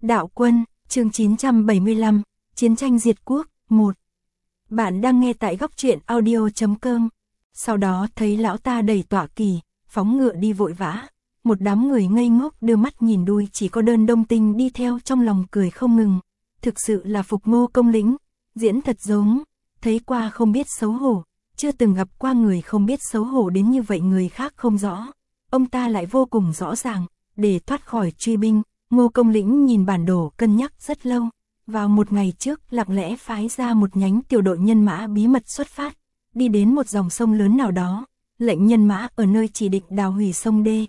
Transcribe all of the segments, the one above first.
Đạo quân, chương 975, Chiến tranh diệt quốc, 1. Bạn đang nghe tại góc truyện audio.com. Sau đó thấy lão ta đẩy tọa kỳ, phóng ngựa đi vội vã. Một đám người ngây ngốc đưa mắt nhìn đuôi, chỉ có Đơn Đông Tinh đi theo trong lòng cười không ngừng. Thực sự là phục Ngô công lĩnh, diễn thật giống, thấy qua không biết xấu hổ, chưa từng gặp qua người không biết xấu hổ đến như vậy. Người khác không rõ, ông ta lại vô cùng rõ ràng. Để thoát khỏi truy binh, Ngô công lĩnh nhìn bản đồ cân nhắc rất lâu. Vào một ngày trước lặng lẽ phái ra một nhánh tiểu đội nhân mã bí mật xuất phát, đi đến một dòng sông lớn nào đó, lệnh nhân mã ở nơi chỉ định đào hủy sông đê.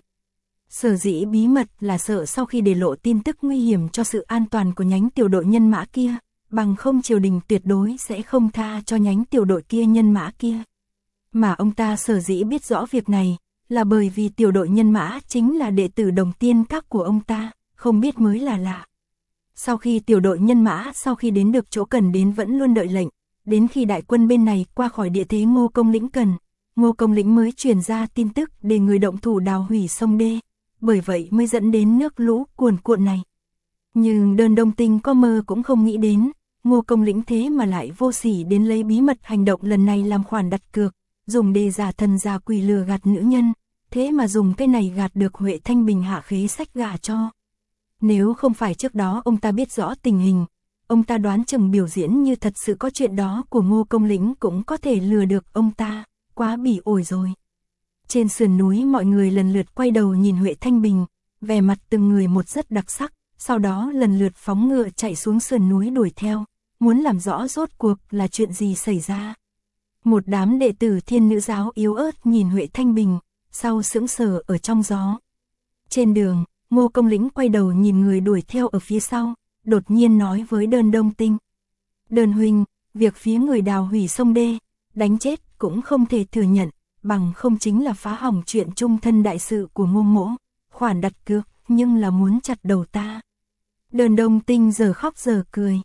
Sở dĩ bí mật là sợ sau khi để lộ tin tức nguy hiểm cho sự an toàn của nhánh tiểu đội nhân mã kia, bằng không triều đình tuyệt đối sẽ không tha cho nhánh tiểu đội kia nhân mã kia. Mà ông ta sở dĩ biết rõ việc này, là bởi vì tiểu đội nhân mã chính là đệ tử Đồng Tiên Các của ông ta, không biết mới là lạ. Sau khi tiểu đội nhân mã sau khi đến được chỗ cần đến vẫn luôn đợi lệnh, đến khi đại quân bên này qua khỏi địa thế Ngô công lĩnh cần, Ngô công lĩnh mới truyền ra tin tức để người động thủ đào hủy sông đê, bởi vậy mới dẫn đến nước lũ cuồn cuộn này. Nhưng Đơn Đông Tinh có mơ cũng không nghĩ đến, Ngô công lĩnh thế mà lại vô sỉ đến lấy bí mật hành động lần này làm khoản đặt cược, dùng để giả thần giả quỷ lừa gạt nữ nhân, thế mà dùng cái này gạt được Huệ Thanh Bình hạ khế sách gả cho. Nếu không phải trước đó ông ta biết rõ tình hình, ông ta đoán chừng biểu diễn như thật sự có chuyện đó của Ngô công lĩnh cũng có thể lừa được ông ta, quá bỉ ổi rồi. Trên sườn núi mọi người lần lượt quay đầu nhìn Huệ Thanh Bình, vẻ mặt từng người một rất đặc sắc, sau đó lần lượt phóng ngựa chạy xuống sườn núi đuổi theo, muốn làm rõ rốt cuộc là chuyện gì xảy ra. Một đám đệ tử Thiên Nữ giáo yếu ớt nhìn Huệ Thanh Bình, sau sững sờ ở trong gió. Trên đường, Ngô công lĩnh quay đầu nhìn người đuổi theo ở phía sau, đột nhiên nói với Đơn Đông Tinh. Đơn huynh, việc phía người đào hủy sông đê, đánh chết cũng không thể thừa nhận, bằng không chính là phá hỏng chuyện trung thân đại sự của Ngô mỗ, khoản đặt cược, nhưng là muốn chặt đầu ta. Đơn Đông Tinh giờ khóc giờ cười.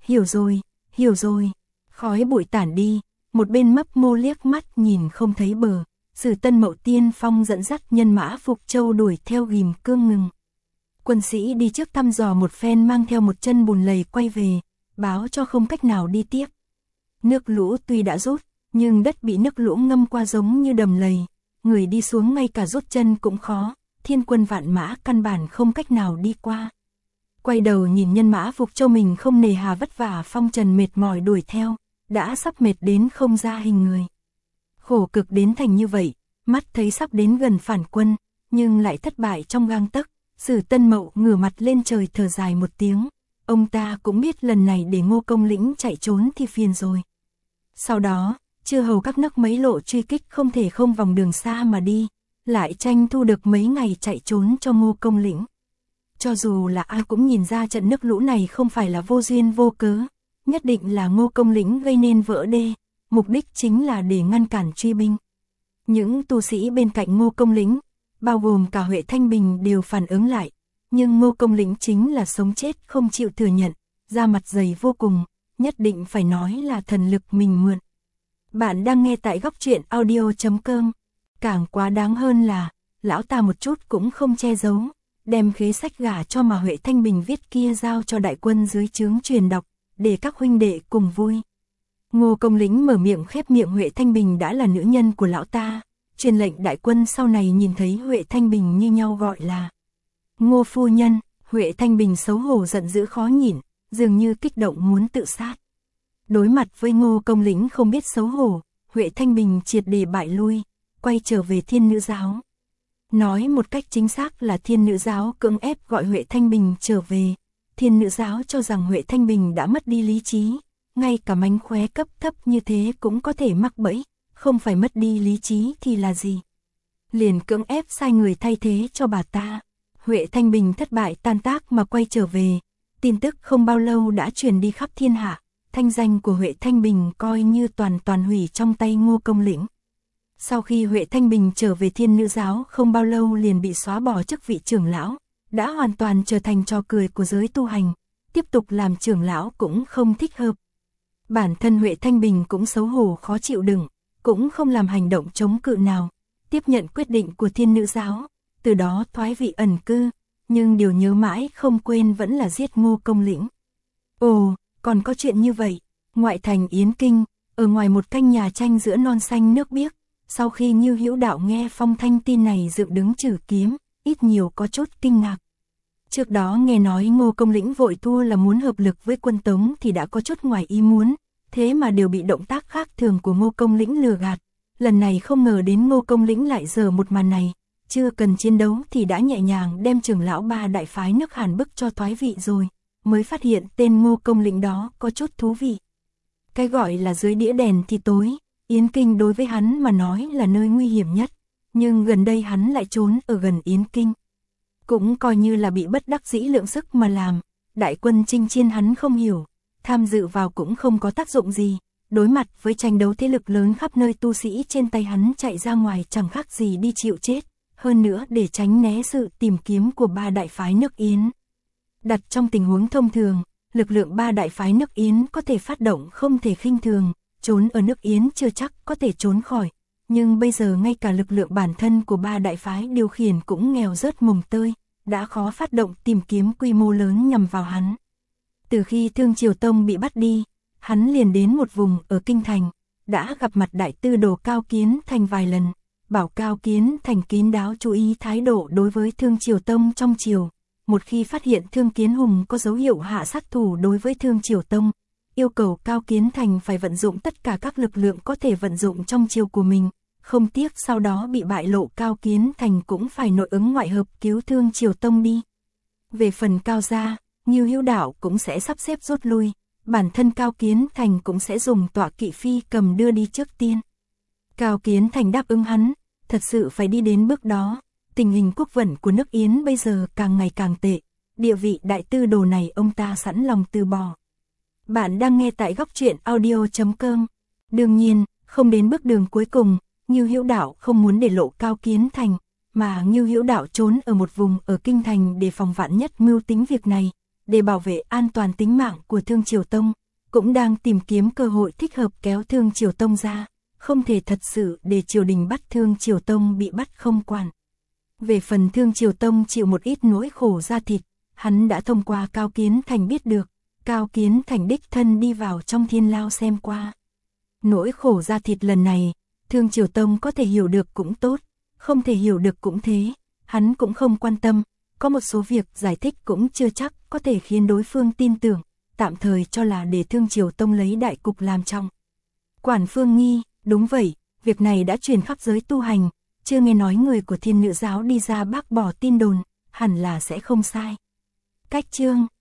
Hiểu rồi, khói bụi tản đi, một bên mấp mô liếc mắt nhìn không thấy bờ. Sử Tân Mậu Tiên Phong dẫn dắt nhân mã Phục Châu đuổi theo ghim cương ngừng. Quân sĩ đi trước thăm dò một phen mang theo một chân bùn lầy quay về, báo cho không cách nào đi tiếp. Nước lũ tuy đã rút, nhưng đất bị nước lũ ngâm qua giống như đầm lầy, người đi xuống ngay cả rút chân cũng khó, thiên quân vạn mã căn bản không cách nào đi qua. Quay đầu nhìn nhân mã Phục Châu mình không nề hà vất vả phong trần mệt mỏi đuổi theo, đã sắp mệt đến không ra hình người. Khổ cực đến thành như vậy, mắt thấy sắp đến gần phản quân, nhưng lại thất bại trong gang tấc. Sử Tân Mậu ngửa mặt lên trời thở dài một tiếng, ông ta cũng biết lần này để Ngô công lĩnh chạy trốn thì phiền rồi. Sau đó, chưa hầu các nấc mấy lộ truy kích không thể không vòng đường xa mà đi, lại tranh thu được mấy ngày chạy trốn cho Ngô công lĩnh. Cho dù là ai cũng nhìn ra trận nước lũ này không phải là vô duyên vô cớ, nhất định là Ngô công lĩnh gây nên vỡ đê, mục đích chính là để ngăn cản truy binh. Những tu sĩ bên cạnh Ngô công lĩnh, bao gồm cả Huệ Thanh Bình đều phản ứng lại, nhưng Ngô công lĩnh chính là sống chết không chịu thừa nhận, da mặt dày vô cùng, nhất định phải nói là thần lực mình mượn. Bạn đang nghe tại góc truyện audio.com. Càng quá đáng hơn là, lão ta một chút cũng không che giấu, đem khế sách gả cho mà Huệ Thanh Bình viết kia giao cho đại quân dưới trướng truyền đọc, để các huynh đệ cùng vui. Ngô công lĩnh mở miệng khép miệng Huệ Thanh Bình đã là nữ nhân của lão ta, truyền lệnh đại quân sau này nhìn thấy Huệ Thanh Bình như nhau gọi là Ngô phu nhân. Huệ Thanh Bình xấu hổ giận dữ khó nhìn, dường như kích động muốn tự sát. Đối mặt với Ngô công lĩnh không biết xấu hổ, Huệ Thanh Bình triệt để bại lui, quay trở về Thiên Nữ giáo. Nói một cách chính xác là Thiên Nữ giáo cưỡng ép gọi Huệ Thanh Bình trở về. Thiên Nữ giáo cho rằng Huệ Thanh Bình đã mất đi lý trí, ngay cả mánh khóe cấp thấp như thế cũng có thể mắc bẫy, không phải mất đi lý trí thì là gì. Liền cưỡng ép sai người thay thế cho bà ta. Huệ Thanh Bình thất bại tan tác mà quay trở về, tin tức không bao lâu đã truyền đi khắp thiên hạ, thanh danh của Huệ Thanh Bình coi như toàn hủy trong tay Ngô công lĩnh. Sau khi Huệ Thanh Bình trở về Thiên Nữ giáo không bao lâu liền bị xóa bỏ chức vị trưởng lão, đã hoàn toàn trở thành trò cười của giới tu hành, tiếp tục làm trưởng lão cũng không thích hợp. Bản thân Huệ Thanh Bình cũng xấu hổ khó chịu đựng, cũng không làm hành động chống cự nào, tiếp nhận quyết định của Thiên Nữ giáo, từ đó thoái vị ẩn cư, nhưng điều nhớ mãi không quên vẫn là giết Ngô Công Lĩnh. Ồ, còn có chuyện như vậy. Ngoại thành Yến Kinh, ở ngoài một căn nhà tranh giữa non xanh nước biếc, sau khi Ngưu Hữu Đạo nghe phong thanh tin này dựng đứng trử kiếm, ít nhiều có chút kinh ngạc. Trước đó nghe nói Ngô Công Lĩnh vội thua là muốn hợp lực với quân Tống thì đã có chút ngoài ý muốn, thế mà đều bị động tác khác thường của Ngô Công Lĩnh lừa gạt. Lần này không ngờ đến Ngô Công Lĩnh lại giở một màn này, chưa cần chiến đấu thì đã nhẹ nhàng đem trưởng lão ba đại phái nước Hàn bức cho thoái vị rồi, mới phát hiện tên Ngô Công Lĩnh đó có chút thú vị. Cái gọi là dưới đĩa đèn thì tối, Yến Kinh đối với hắn mà nói là nơi nguy hiểm nhất, nhưng gần đây hắn lại trốn ở gần Yến Kinh. Cũng coi như là bị bất đắc dĩ lượng sức mà làm, đại quân chinh chiến hắn không hiểu, tham dự vào cũng không có tác dụng gì, đối mặt với tranh đấu thế lực lớn khắp nơi tu sĩ trên tay hắn chạy ra ngoài chẳng khác gì đi chịu chết, hơn nữa để tránh né sự tìm kiếm của ba đại phái nước Yến. Đặt trong tình huống thông thường, lực lượng ba đại phái nước Yến có thể phát động không thể khinh thường, trốn ở nước Yến chưa chắc có thể trốn khỏi, nhưng bây giờ ngay cả lực lượng bản thân của ba đại phái điều khiển cũng nghèo rớt mồng tơi, đã khó phát động tìm kiếm quy mô lớn nhằm vào hắn. Từ khi Thương Triều Tông bị bắt đi, hắn liền đến một vùng ở Kinh Thành, đã gặp mặt đại tư đồ Cao Kiến Thành vài lần, bảo Cao Kiến Thành kín đáo chú ý thái độ đối với Thương Triều Tông trong triều. Một khi phát hiện Thương Kiến Hùng có dấu hiệu hạ sát thủ đối với Thương Triều Tông, yêu cầu Cao Kiến Thành phải vận dụng tất cả các lực lượng có thể vận dụng trong triều của mình, không tiếc sau đó bị bại lộ Cao Kiến Thành cũng phải nội ứng ngoại hợp cứu Thương Triều Tông đi. Về phần Cao gia, Ngưu Hữu Đạo cũng sẽ sắp xếp rút lui, bản thân Cao Kiến Thành cũng sẽ dùng tọa kỵ phi cầm đưa đi trước tiên. Cao Kiến Thành đáp ứng hắn, thật sự phải đi đến bước đó. Tình hình quốc vận của nước Yến bây giờ càng ngày càng tệ, địa vị đại tư đồ này ông ta sẵn lòng từ bỏ. Bạn đang nghe tại góc truyện audio.com. Đương nhiên, không đến bước đường cuối cùng, Ngưu Hữu Đạo không muốn để lộ Cao Kiến Thành, mà Ngưu Hữu Đạo trốn ở một vùng ở Kinh Thành để phòng vạn nhất mưu tính việc này, để bảo vệ an toàn tính mạng của Thương Triều Tông, cũng đang tìm kiếm cơ hội thích hợp kéo Thương Triều Tông ra, không thể thật sự để triều đình bắt Thương Triều Tông bị bắt không quản. Về phần Thương Triều Tông chịu một ít nỗi khổ da thịt, hắn đã thông qua Cao Kiến Thành biết được, Cao Kiến Thành đích thân đi vào trong thiên lao xem qua. Nỗi khổ da thịt lần này, Thương Triều Tông có thể hiểu được cũng tốt, không thể hiểu được cũng thế, hắn cũng không quan tâm, có một số việc giải thích cũng chưa chắc có thể khiến đối phương tin tưởng, tạm thời cho là để Thương Triều Tông lấy đại cục làm trọng. Quản Phương nghi, đúng vậy, việc này đã truyền khắp giới tu hành, chưa nghe nói người của Thiên Nữ giáo đi ra bác bỏ tin đồn, hẳn là sẽ không sai. Cách chương